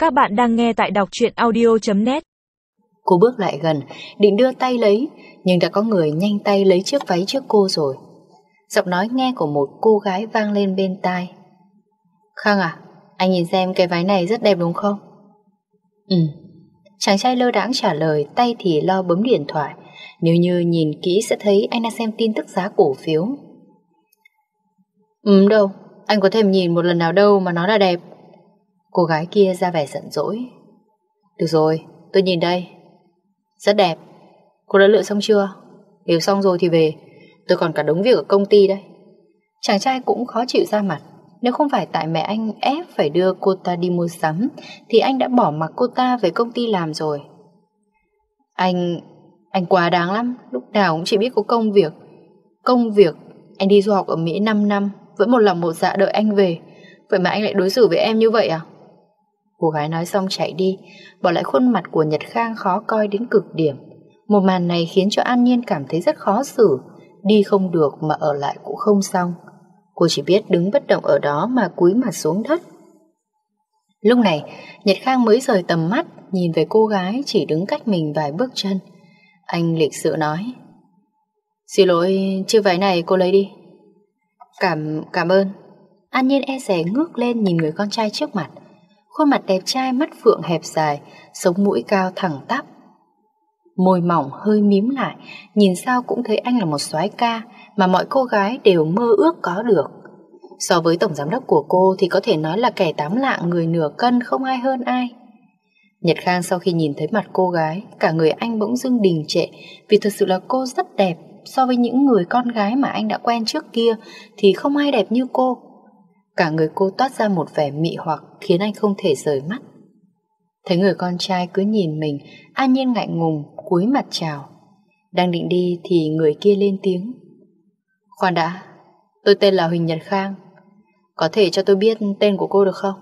Các bạn đang nghe tại đọc truyện audio.net. Cô bước lại gần, định đưa tay lấy, nhưng đã có người nhanh tay lấy chiếc váy trước cô rồi. Giọng nói nghe của một cô gái vang lên bên tai. Khang à, anh nhìn xem cái váy này rất đẹp đúng không? Chàng trai lơ đãng trả lời, tay thì lo bấm điện thoại. Nếu như nhìn kỹ sẽ thấy anh đang xem tin tức giá cổ phiếu. Đâu, anh có thèm nhìn một lần nào đâu mà nó là đẹp. Cô gái kia ra vẻ giận dỗi. Được rồi, tôi nhìn đây. Rất đẹp. Cô đã lựa xong chưa? Nếu xong rồi thì về. Tôi còn cả đống việc ở công ty đây. Chàng trai cũng khó chịu ra mặt. Nếu không phải tại mẹ anh ép phải đưa cô ta đi mua sắm thì anh đã bỏ mặc cô ta về công ty làm rồi. Anh quá đáng lắm. Lúc nào cũng chỉ biết có công việc. Công việc. Anh đi du học ở Mỹ 5 năm vẫn một lòng một dạ đợi anh về. Vậy mà anh lại đối xử với em như vậy à? Cô gái nói xong chạy đi, bỏ lại khuôn mặt của Nhật Khang khó coi đến cực điểm. Một màn này khiến cho An Nhiên cảm thấy rất khó xử. Đi không được mà ở lại cũng không xong. Cô chỉ biết đứng bất động ở đó mà cúi mặt xuống đất. Lúc này Nhật Khang mới rời tầm mắt, nhìn về cô gái chỉ đứng cách mình vài bước chân. Anh lịch sự nói: Xin lỗi, chiếc váy này cô lấy đi. Cảm ơn. An Nhiên e dè ngước lên nhìn người con trai trước mặt. Khuôn mặt đẹp trai, mắt phượng hẹp dài, sống mũi cao thẳng tắp, môi mỏng hơi mím lại, nhìn sao cũng thấy anh là một soái ca mà mọi cô gái đều mơ ước có được. So với tổng giám đốc của cô thì có thể nói là kẻ tám lạng người nửa cân, không ai hơn ai. Nhật Khang sau khi nhìn thấy mặt cô gái, cả người anh bỗng dưng đình trệ, vì thật sự là cô rất đẹp. So với những người con gái mà anh đã quen trước kia thì không ai đẹp như cô. Cả người cô toát ra một vẻ mị hoặc khiến anh không thể rời mắt. Thấy người con trai cứ nhìn mình, An Nhiên ngại ngùng cúi mặt chào. Đang định đi thì người kia lên tiếng: Khoan đã, tôi tên là Huỳnh Nhật Khang. Có thể cho tôi biết tên của cô được không?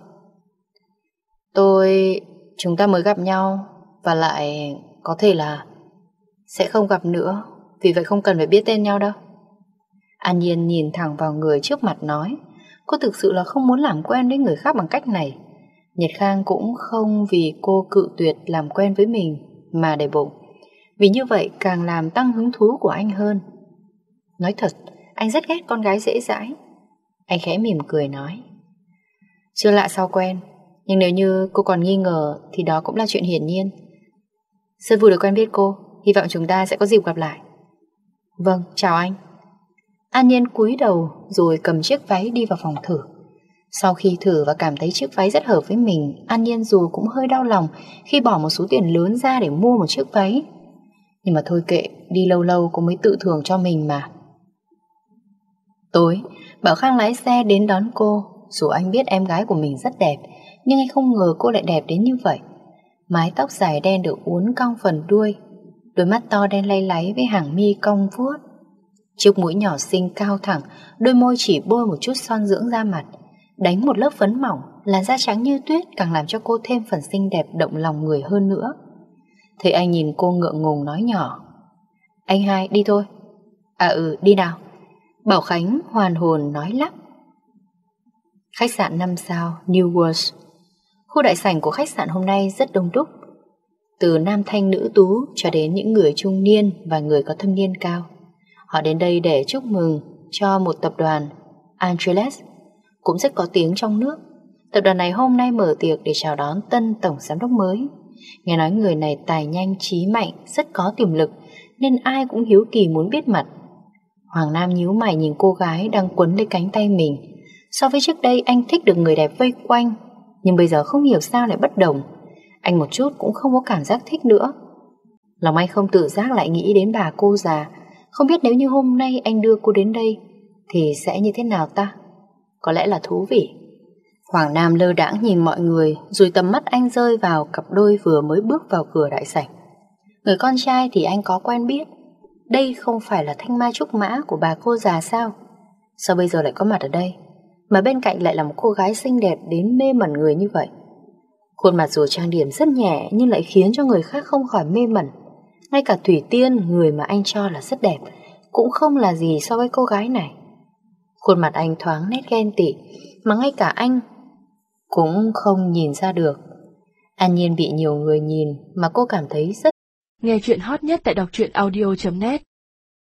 Chúng ta mới gặp nhau, và lại có thể là sẽ không gặp nữa, vì vậy không cần phải biết tên nhau đâu. An Nhiên nhìn thẳng vào người trước mặt nói. Cô thực sự là không muốn làm quen với người khác bằng cách này. Nhật Khang cũng không vì cô cự tuyệt làm quen với mình mà để bụng, vì như vậy càng làm tăng hứng thú của anh hơn. Nói thật, anh rất ghét con gái dễ dãi. Anh khẽ mỉm cười nói: Chưa lạ sao quen, nhưng nếu như cô còn nghi ngờ thì đó cũng là chuyện hiển nhiên. Rất vui được quen biết cô, hy vọng chúng ta sẽ có dịp gặp lại. Vâng, chào anh. An Nhiên cúi đầu rồi cầm chiếc váy đi vào phòng thử. Sau khi thử và cảm thấy chiếc váy rất hợp với mình, An Nhiên dù cũng hơi đau lòng khi bỏ một số tiền lớn ra để mua một chiếc váy. Nhưng mà thôi kệ, đi lâu lâu cũng mới tự thưởng cho mình mà. Tối, Bảo Khang lái xe đến đón cô. Dù anh biết em gái của mình rất đẹp, nhưng anh không ngờ cô lại đẹp đến như vậy. Mái tóc dài đen được uốn cong phần đuôi, đôi mắt to đen lay láy với hàng mi cong vuốt, chiếc mũi nhỏ xinh cao thẳng, đôi môi chỉ bôi một chút son dưỡng da mặt, đánh một lớp phấn mỏng, làn da trắng như tuyết càng làm cho cô thêm phần xinh đẹp động lòng người hơn nữa. Thấy anh nhìn cô ngượng ngùng nói nhỏ: Anh hai, đi thôi. Đi nào. Bảo Khánh hoàn hồn nói lắp. Khách sạn 5 sao New World. Khu đại sảnh của khách sạn hôm nay rất đông đúc, từ nam thanh nữ tú cho đến những người trung niên và người có thâm niên cao. Họ đến đây để chúc mừng cho một tập đoàn Angeles cũng rất có tiếng trong nước. Tập đoàn này hôm nay mở tiệc để chào đón tân tổng giám đốc mới. Nghe nói người này tài nhanh trí mạnh, rất có tiềm lực, nên ai cũng hiếu kỳ muốn biết mặt. Hoàng Nam nhíu mày nhìn cô gái đang quấn lấy cánh tay mình. So với trước đây anh thích được người đẹp vây quanh, nhưng bây giờ không hiểu sao lại bất đồng. Anh một chút cũng không có cảm giác thích nữa. Lòng anh không tự giác lại nghĩ đến bà cô già. Không biết nếu như hôm nay anh đưa cô đến đây thì sẽ như thế nào ta? Có lẽ là thú vị. Hoàng Nam lơ đãng nhìn mọi người, rồi tầm mắt anh rơi vào cặp đôi vừa mới bước vào cửa đại sảnh. Người con trai thì anh có quen biết. Đây không phải là thanh mai trúc mã của bà cô già sao? Sao bây giờ lại có mặt ở đây? Mà bên cạnh lại là một cô gái xinh đẹp đến mê mẩn người như vậy. Khuôn mặt dù trang điểm rất nhẹ nhưng lại khiến cho người khác không khỏi mê mẩn. Ngay cả Thủy Tiên, người mà anh cho là rất đẹp, cũng không là gì so với cô gái này. Khuôn mặt anh thoáng nét ghen tị, mà ngay cả anh cũng không nhìn ra được. An Nhiên bị nhiều người nhìn mà cô cảm thấy rất. Nghe chuyện hot nhất tại đọc truyện audio.net